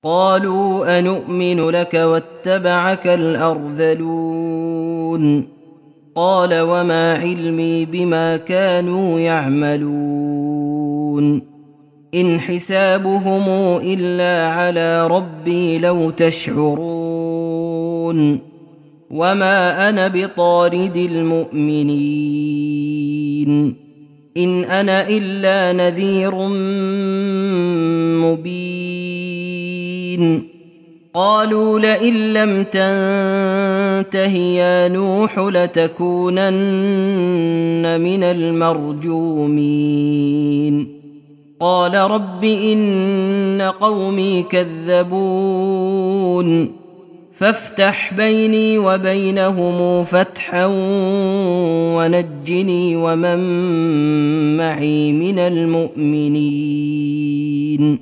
قالوا أنؤمن لك واتبعك الأرذلون قال وما علمي بما كانوا يعملون إن حسابهم إلا على ربي لو تشعرون وما أنا بطارد المؤمنين إن أنا إلا نذير مبين قالوا لئن لم تنته يا نوح لتكونن من المرجومين قال رب إن قومي كذبون فافتح بيني وبينهم فتحا ونجني ومن معي من المؤمنين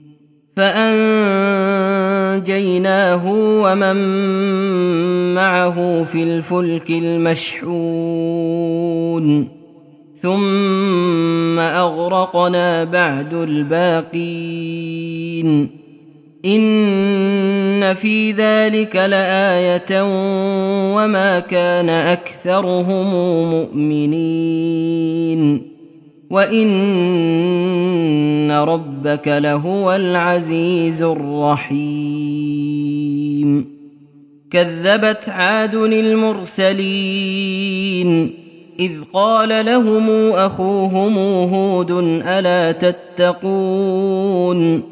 فأنجيناه ومن معه في الفلك المشحون ثم أغرقنا بعد الباقين إن في ذلك لآية وما كان أكثرهم مؤمنين وإن ربك لهو العزيز الرحيم كذبت عاد المرسلين إذ قال لهم أخوهم هود ألا تتقون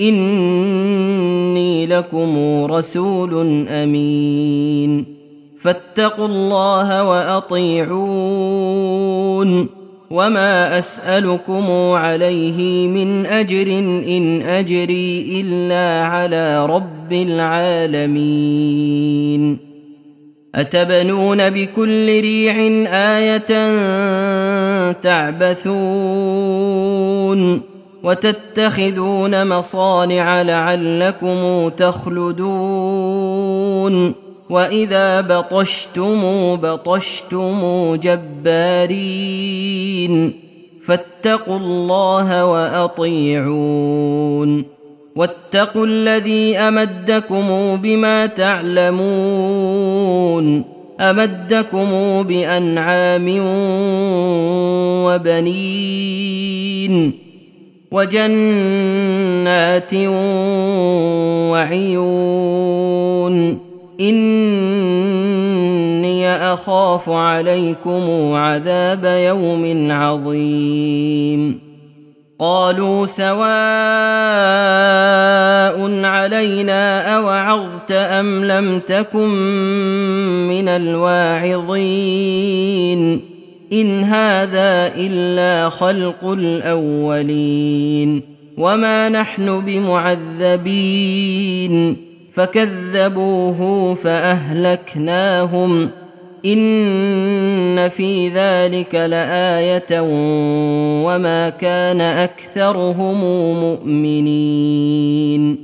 إني لكم رسول أمين فاتقوا الله وأطيعون وما أسألكم عليه من أجر إن أجري إلا على رب العالمين أتبنون بكل ريع آية تعبثون وتتخذون مصانع لعلكم تخلدون وإذا بطشتم جبارين فاتقوا الله وأطيعون واتقوا الذي أمدكم بما تعلمون أمدكم بأنعام وبنين وجنات وعيون إني أخاف عليكم عذاب يوم عظيم قالوا سواء علينا أوعظت أم لم تكن من الواعظين إن هذا إلا خلق الأولين وما نحن بمعذبين فكذبوه فأهلكناهم إن في ذلك لآية وما كان أكثرهم مؤمنين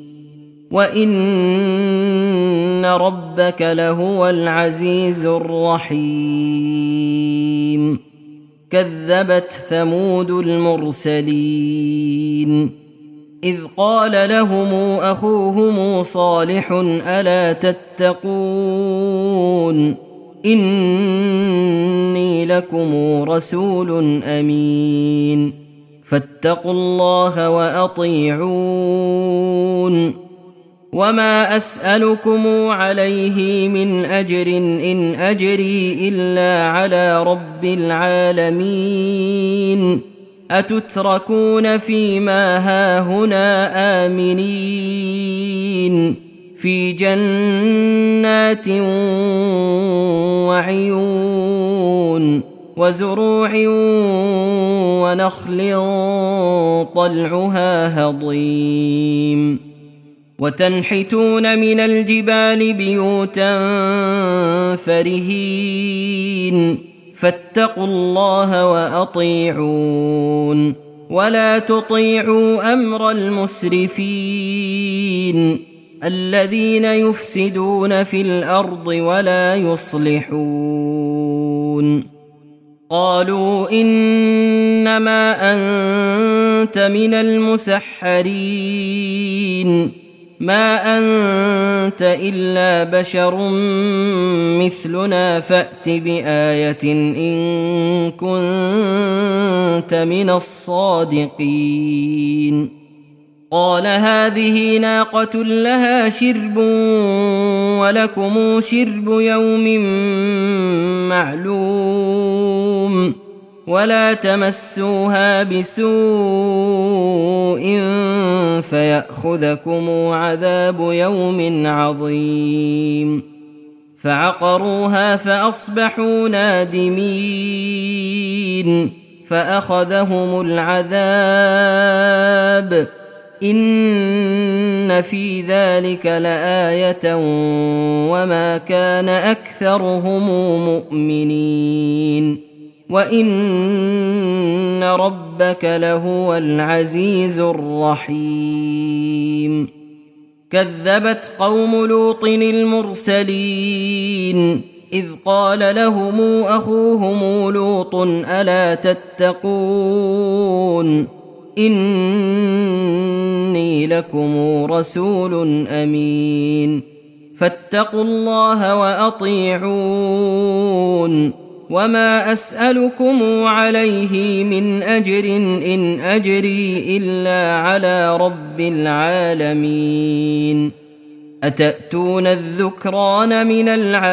وإن ربك لهو العزيز الرحيم كذبت ثمود المرسلين إذ قال لهم أخوهم صالح ألا تتقون إني لكم رسول أمين فاتقوا الله وأطيعون وما أسألكم عليه من أجر إن أجري إلا على رب العالمين أتتركون فيما هاهنا آمنين في جنات وعيون وزروع ونخل طلعها هضيم وتنحتون من الجبال بيوتا فرهين فاتقوا الله وأطيعون ولا تطيعوا أمر المسرفين الذين يفسدون في الأرض ولا يصلحون قالوا إنما أنت من المسحرين ما أنت إلا بشر مثلنا فأت بآية إن كنت من الصادقين. قال هذه ناقة لها شرب ولكم شرب يوم معلوم ولا تمسوها بسوء فيأخذكم عذاب يوم عظيم. فعقروها فأصبحوا نادمين فأخذهم العذاب إن في ذلك لآية وما كان أكثرهم مؤمنين وإن ربك لهو العزيز الرحيم. كذبت قوم لوط المرسلين إذ قال لهم أخوهم لوط ألا تتقون إني لكم رسول أمين فاتقوا الله وأطيعون وما أسألكم عليه من أجر إن أجري إلا على رب العالمين. أتأتون الذكران من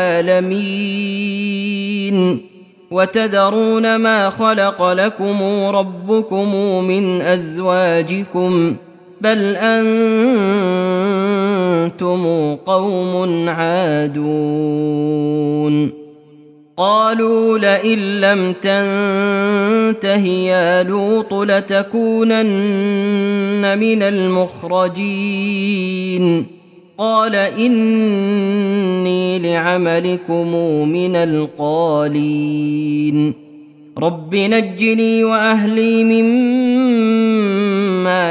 العالمين وتذرون ما خلق لكم ربكم من أزواجكم بل أنتم قوم عادون. قالوا لئن لم تنته يا لوط لتكونن من المخرجين. قال إني لعملكم من القالين. رب نجني وأهلي مما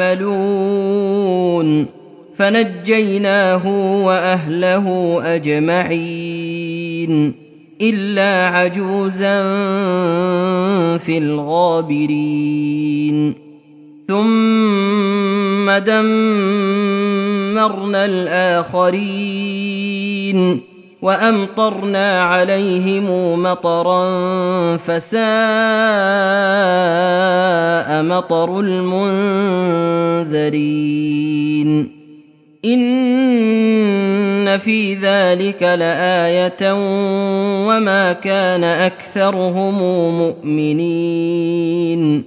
يعملون فنجيناه وأهله أجمعين إلا عجوزا في الغابرين. ثم دمرنا الآخرين وأمطرنا عليهم مطرا فساء مطر المنذرين. إن في ذلك لآية وما كان أكثرهم مؤمنين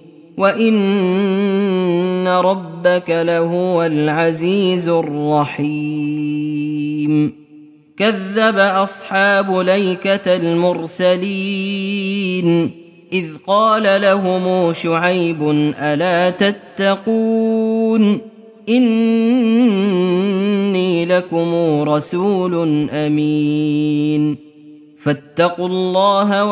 وإن ربك لهو العزيز الرحيم. كذب أصحاب ليكة المرسلين إذ قال لهم شعيب ألا تتقون إني لكم رسول أمين فاتقوا الله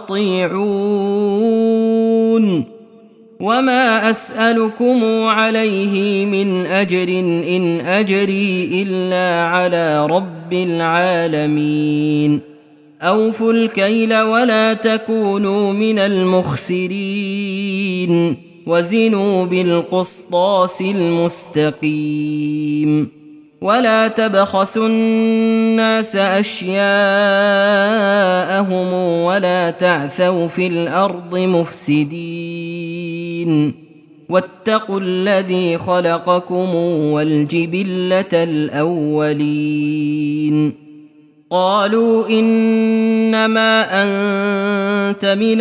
وأطيعون وما أسألكم عليه من أجر إن أجري إلا على رب العالمين. أوفوا الكيل ولا تكونوا من المخسرين وزنوا بالقسطاس المستقيم ولا تبخسوا الناس أشياءهم ولا تعثوا في الأرض مفسدين واتقوا الذي خلقكم والجبلة الأولين. قالوا إنما أنت من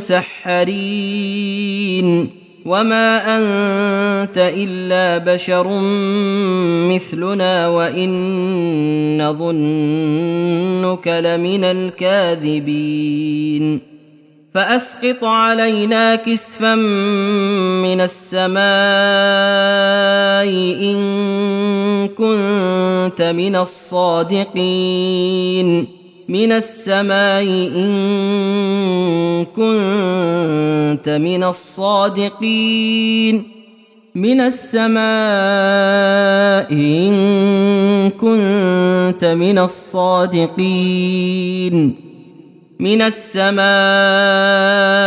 المسحرين وما أنت إلا بشر مثلنا وإن نظنك لمن الكاذبين. فأسقط علينا كسفا من السماء إن كنت من الصادقين من السماء إن كنت من الصادقين من السماء إن كنت من الصادقين من السماء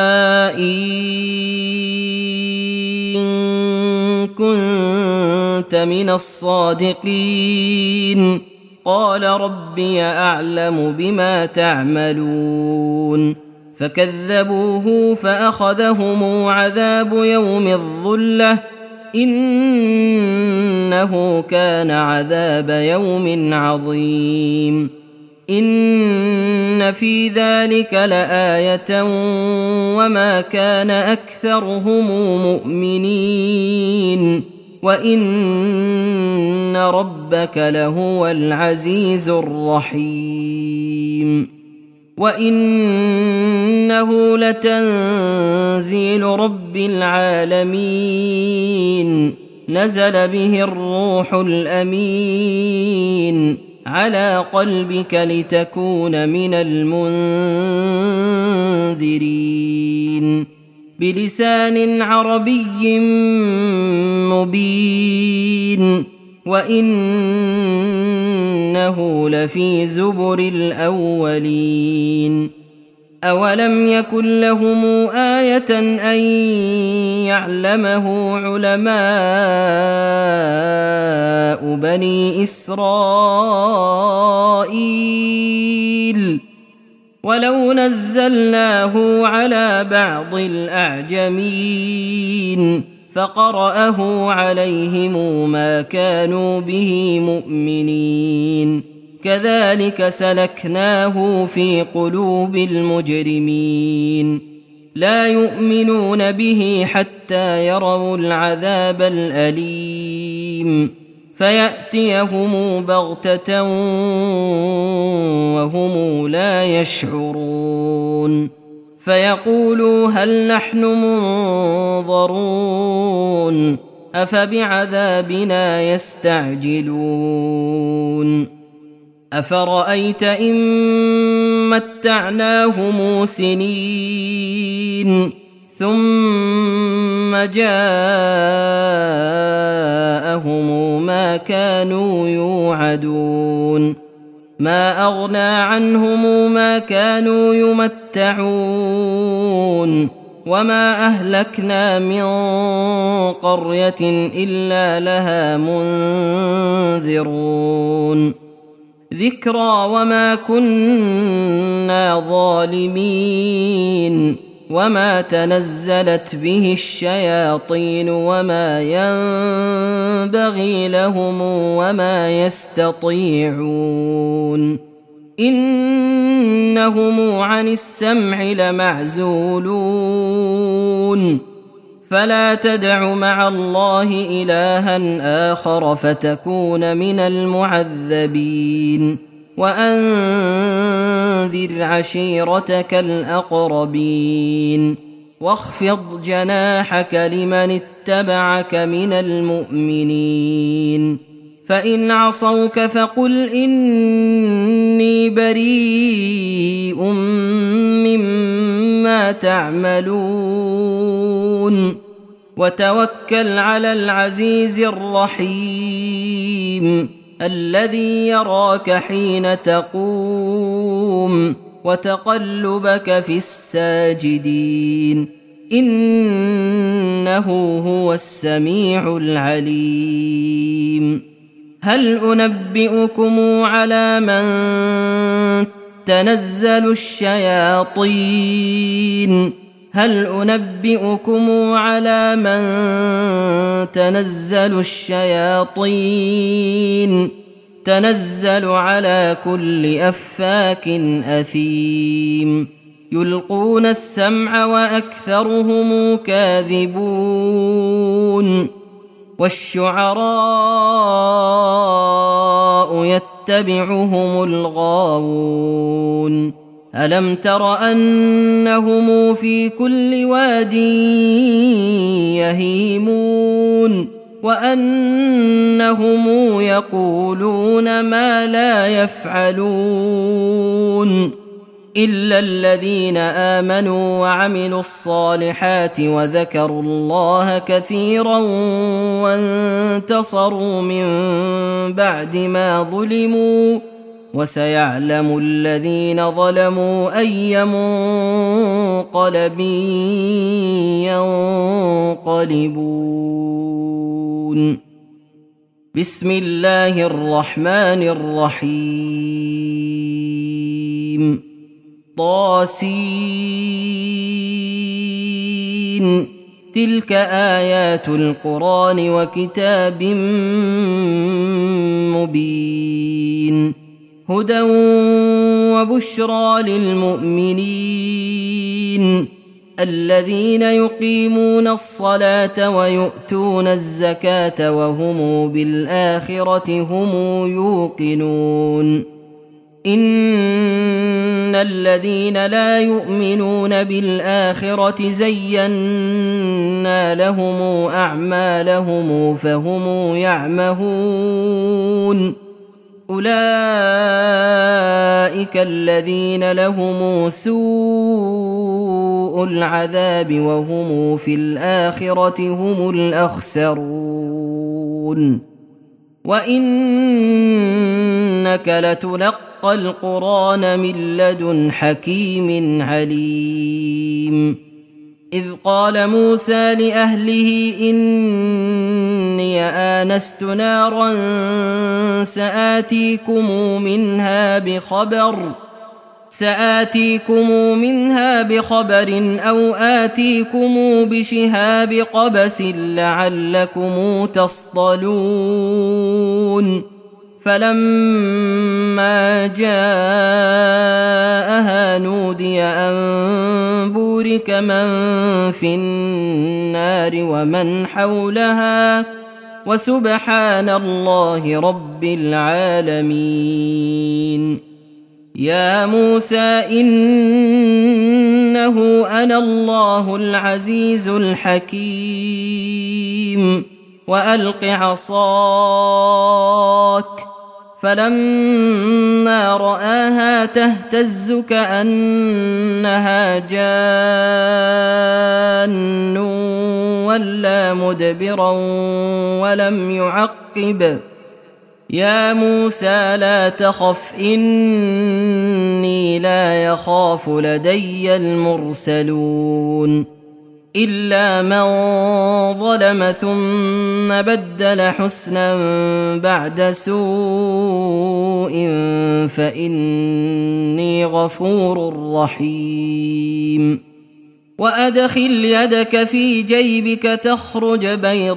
إن كنت كنت من الصادقين قال ربي أعلم بما تعملون فكذبوه فأخذهم عذاب يوم الظلة إنه كان عذاب يوم عظيم إن في ذلك لآية وما كان أكثرهم مؤمنين وإن ربك لهو العزيز الرحيم وإنه لتنزيل رب العالمين نزل به الروح الأمين على قلبك لتكون من المنذرين بلسان عربي مبين وإنه لفي زبر الأولين أولم يكن لهم آية أن يعلمه علماء بني إسرائيل ولو نزلناه على بعض الأعجمين فقرأه عليهم ما كانوا به مؤمنين كذلك سلكناه في قلوب المجرمين لا يؤمنون به حتى يروا العذاب الأليم فيأتيهم بغتة وهم لا يشعرون فيقولوا هل نحن منظرون أفبعذابنا يستعجلون أفرأيت إن متعناهم سنين ثم جاءهم ما كانوا يوعدون ما أغنى عنهم ما كانوا يمتعون وما أهلكنا من قرية إلا لها منذرون ذكرى وما كنا ظالمين وما تنزلت به الشياطين وما ينبغي لهم وما يستطيعون إنهم عن السمع لمعزولون فلا تدع مع الله إلها آخر فتكون من المعذبين وأنذر عشيرتك الأقربين واخفض جناحك لمن اتبعك من المؤمنين فإن عصوك فقل إني بريء مما تعملون وتوكل على العزيز الرحيم الذي يراك حين تقوم وتقلبك في الساجدين إنه هو السميع العليم هل أنبئكم على من تنزل الشياطين هل أنبئكم على من تنزل الشياطين تنزل على كل أفاك أثيم يلقون السمع وأكثرهم كاذبون والشعراء يتبعهم الغاوون ألم تر أنهم في كل واد يهيمون وأنهم يقولون ما لا يفعلون إلا الذين آمنوا وعملوا الصالحات وذكروا الله كثيرا وانتصروا من بعد ما ظلموا وسيعلم الذين ظلموا أي منقلب ينقلبون بسم الله الرحمن الرحيم طاسين تلك آيات القرآن وكتاب مبين هدى وبشرى للمؤمنين الذين يقيمون الصلاة ويؤتون الزكاة وهم بالآخرة هم يوقنون إن الذين لا يؤمنون بالآخرة زينا لهم أعمالهم فهم يعمهون أولئك الذين لهم سوء العذاب وهم في الآخرة هم الأخسرون وإنك لتلقى القرآن من لدن حكيم عليم إذ قال موسى لأهله إني آنست نارا سآتيكم منها بخبر أو آتيكم بشهاب قبس لعلكم تصطلون فلما جاءها نودي أن بورك من في النار ومن حولها وسبحان الله رب العالمين يا موسى إنه أنا الله العزيز الحكيم وألق عصاك فلما رآها تهتز كأنها جان ولا مدبرا ولم يعقب يا موسى لا تخف إني لا يخاف لدي المرسلون إلا من ظلم ثم بدل حسنا بعد سوء فإني غفور رحيم وأدخل يدك في جيبك تخرج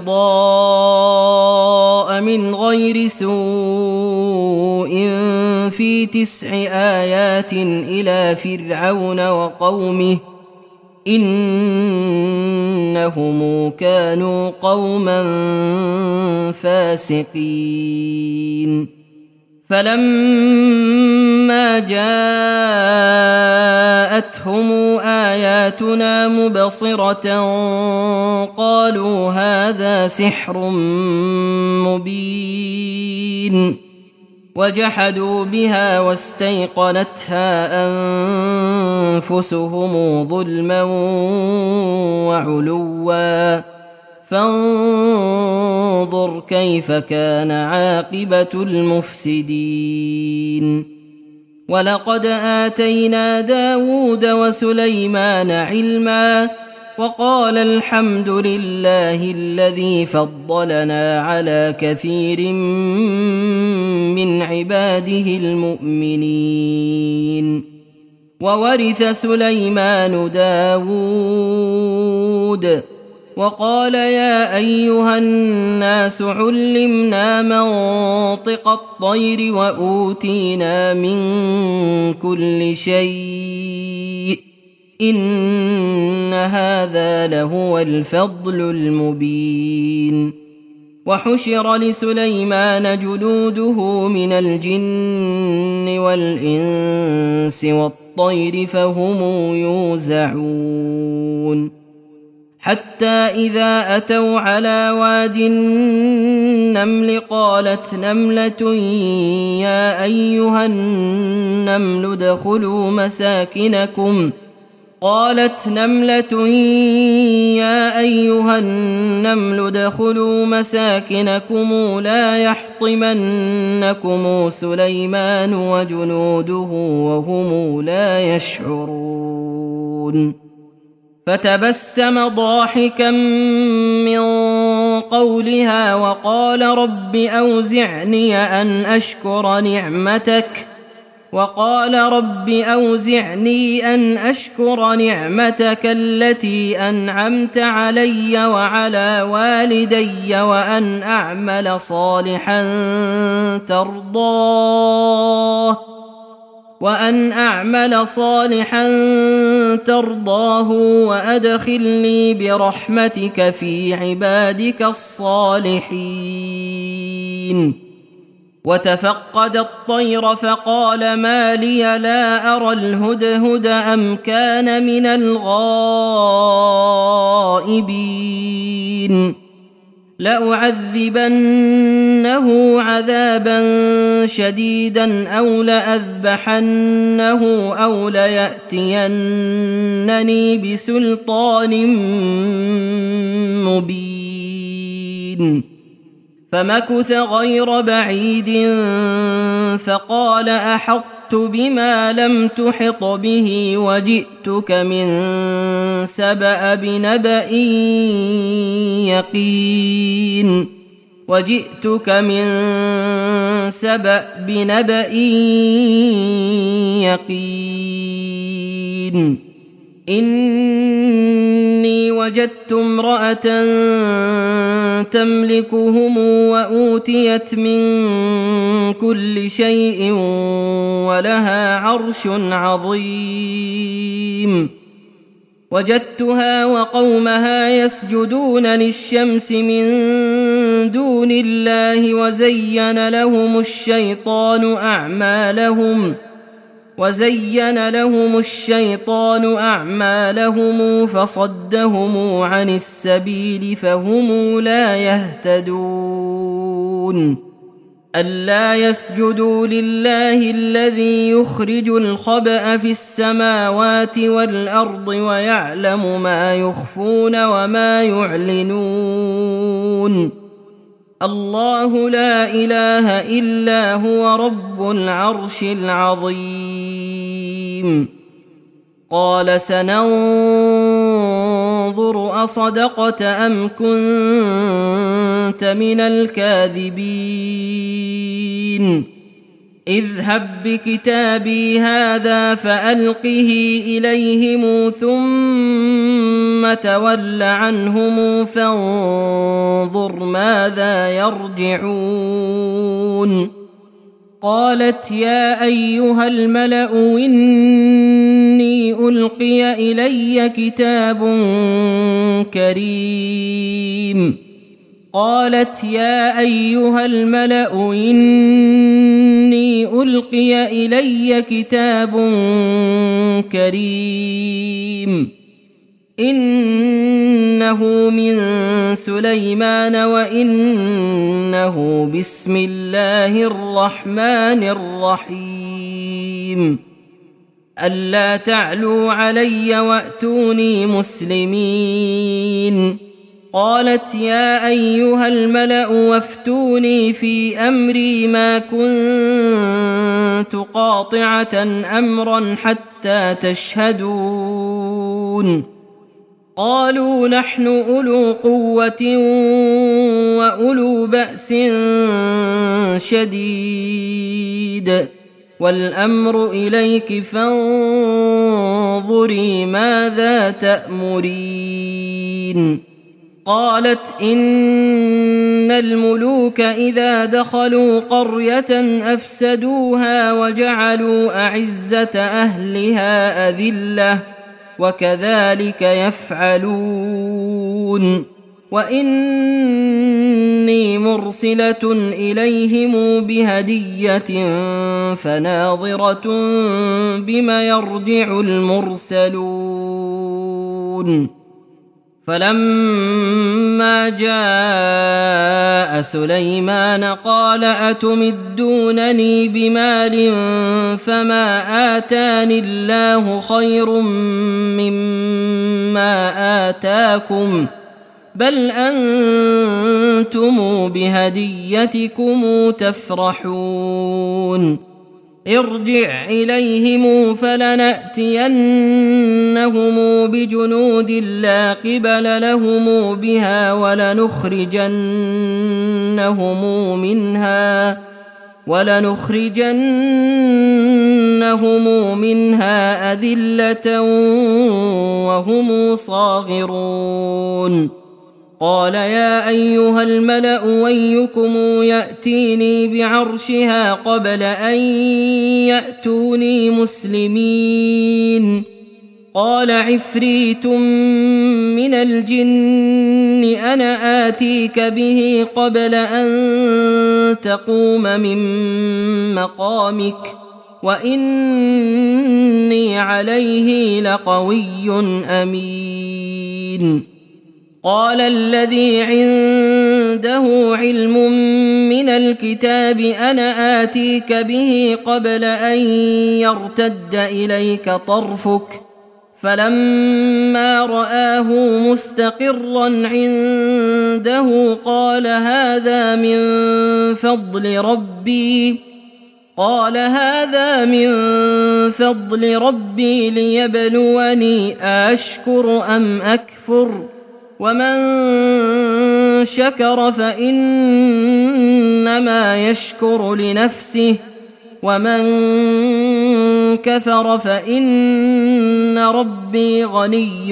بيضاء من غير سوء في 9 آيات إلى فرعون وقومه إنهم كانوا قوما فاسقين فلما جاءتهم آياتنا مبصرة قالوا هذا سحر مبين وجحدوا بها واستيقنتها أنفسهم ظلما وعلوا فانظر كيف كان عاقبة المفسدين ولقد آتينا داود وسليمان علما وقال الحمد لله الذي فضلنا على كثير من عباده المؤمنين وورث سليمان داود وقال يا أيها الناس علمنا منطق الطير وأوتينا من كل شيء إن هذا لهو الفضل المبين وحشر لسليمان جنوده من الجن والإنس والطير فهم يوزعون حتى إذا أتوا على واد النمل قالت نملة يا أيها النمل ادخلوا مساكنكم لا يحطمنكم سليمان وجنوده وهم لا يشعرون فتبسم ضاحكا من قولها وقال رب أوزعني أن أشكر نعمتك التي أنعمت علي وعلى والدي وأن أعمل صالحا ترضاه وأدخلني برحمتك في عبادك الصالحين. وتفقد الطير فقال ما لي لا أرى الهدهد أم كان من الغائبين لأعذبنه عذابا شديدا أو لأذبحنه أو ليأتينني بسلطان مبين. فمكث غير بعيد فقال أحطت بما لم تحط به وجئتك من سبأ بنبأ يقين. إني وجدت امرأة تملكهم وأوتيت من كل شيء ولها عرش عظيم. وجدتها وقومها يسجدون للشمس من دون الله وزين لهم الشيطان أعمالهم فصدهم عن السبيل فهم لا يهتدون. ألا يسجدوا لله الذي يخرج الخبأ في السماوات والأرض ويعلم ما يخفون وما يعلنون. الله لا إله إلا هو رب العرش العظيم. قال سننظر أصدقت أم كنت من الكاذبين. اذهب بكتابي هذا فألقه إليهم ثم تول عنهم فانظر ماذا يرجعون. قالت يا أيها الملأ إني ألقي إلي كتاب كريم إنه من سليمان وإنه بسم الله الرحمن الرحيم. ألا تعلوا علي وأتوني مسلمين. قالت يا أيها الملأ وافتوني في أمري ما كنت قاطعة أمرا حتى تشهدون. قالوا نحن أولو قوة وأولو بأس شديد والأمر إليك فانظري ماذا تأمرين. قالت إن الملوك إذا دخلوا قرية أفسدوها وجعلوا أعزة أهلها أذلة وكذلك يفعلون. وإني مرسلة إليهم بهدية فناظرة بما يرجع المرسلون. فلما جاء سليمان قال أتمدونني بمال فما آتاني الله خير مما آتاكم بل أنتم بهديتكم تفرحون. ارجع إليهم فلنأتينهم بجنود لا قبل لهم بها ولنخرجنهم منها أذلة وهم صاغرون قال يا أيها الملأ أيكم يأتيني بعرشها قبل أن يأتوني مسلمين قال عفريت من الجن أنا آتيك به قبل أن تقوم من مقامك وإني عليه لقوي أمين قال الذي عنده علم من الكتاب أنا آتيك به قبل أن يرتد إليك طرفك فلما رآه مستقرا عنده قال هذا من فضل ربي ليبلوني أشكر أم أكفر ومن شكر فإنما يشكر لنفسه ومن كفر فإن ربي غني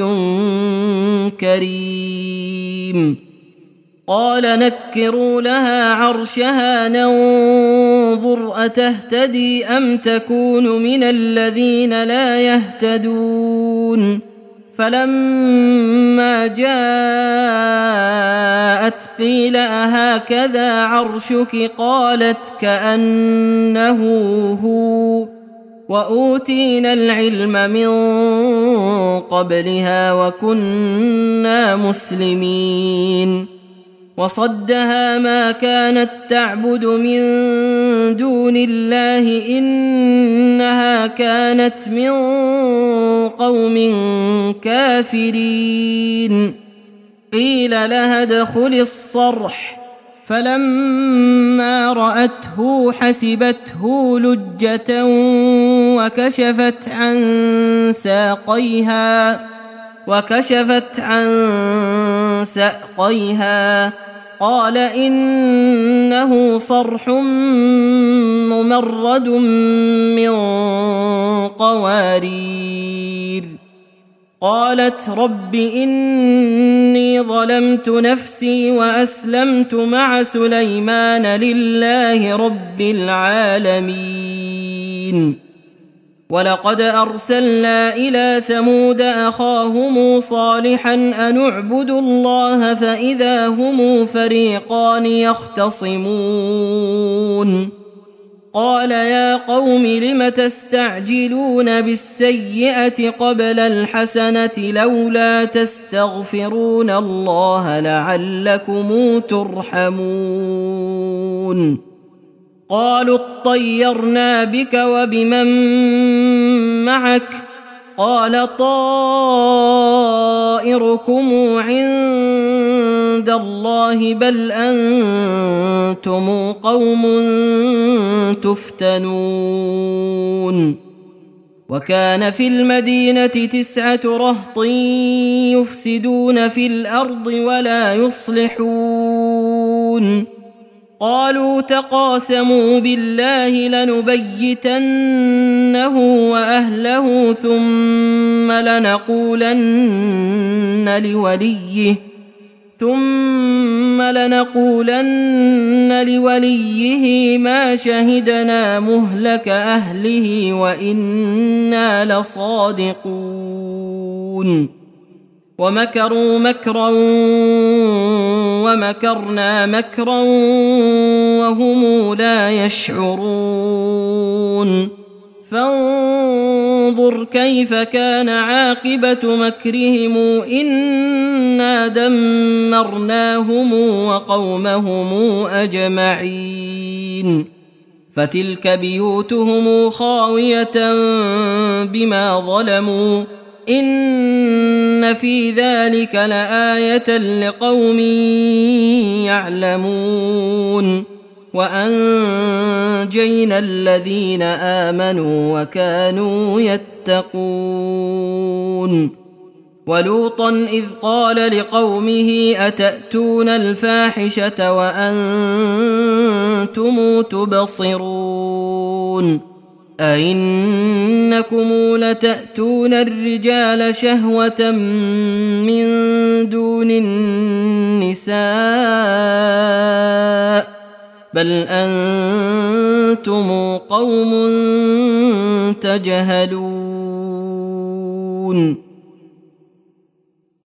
كريم قال نكروا لها عرشها ننظر أتهتدي أم تكون من الذين لا يهتدون فلما جاءت قيل أهكذا عرشك قالت كأنه هو وأوتينا العلم من قبلها وكنا مسلمين وصدها ما كانت تعبد من دون الله إنها كانت من قوم كافرين قيل لها ادخل الصرح فلما رأته حسبته لجة وكشفت عن ساقيها قال إنه صرح ممرد من قوارير قالت رب إني ظلمت نفسي وأسلمت مع سليمان لله رب العالمين ولقد أرسلنا إلى ثمود أخاهم صالحا أن اعبدوا الله فإذا هم فريقان يختصمون قال يا قوم لم تستعجلون بالسيئة قبل الحسنة لولا تستغفرون الله لعلكم ترحمون قالوا اطيرنا بك وبمن معك قال طائركم عند الله بل أنتم قوم تفتنون وكان في المدينة 9 رهط يفسدون في الأرض ولا يصلحون قالوا تقاسموا بالله لنبيتنه وأهله ثم لنقولن لوليه ما شهدنا مهلك أهله وإنا لصادقون ومكروا مكرا ومكرنا مكرا وهم لا يشعرون فانظر كيف كان عاقبة مكرهم إنا دمرناهم وقومهم أجمعين فتلك بيوتهم خاوية بما ظلموا إن في ذلك لآية لقوم يعلمون وأنجينا الذين آمنوا وكانوا يتقون ولوطا إذ قال لقومه أتأتون الفاحشة وأنتم تبصرون أئنكم لتأتون الرجال شهوة من دون النساء بل أنتم قوم تجهلون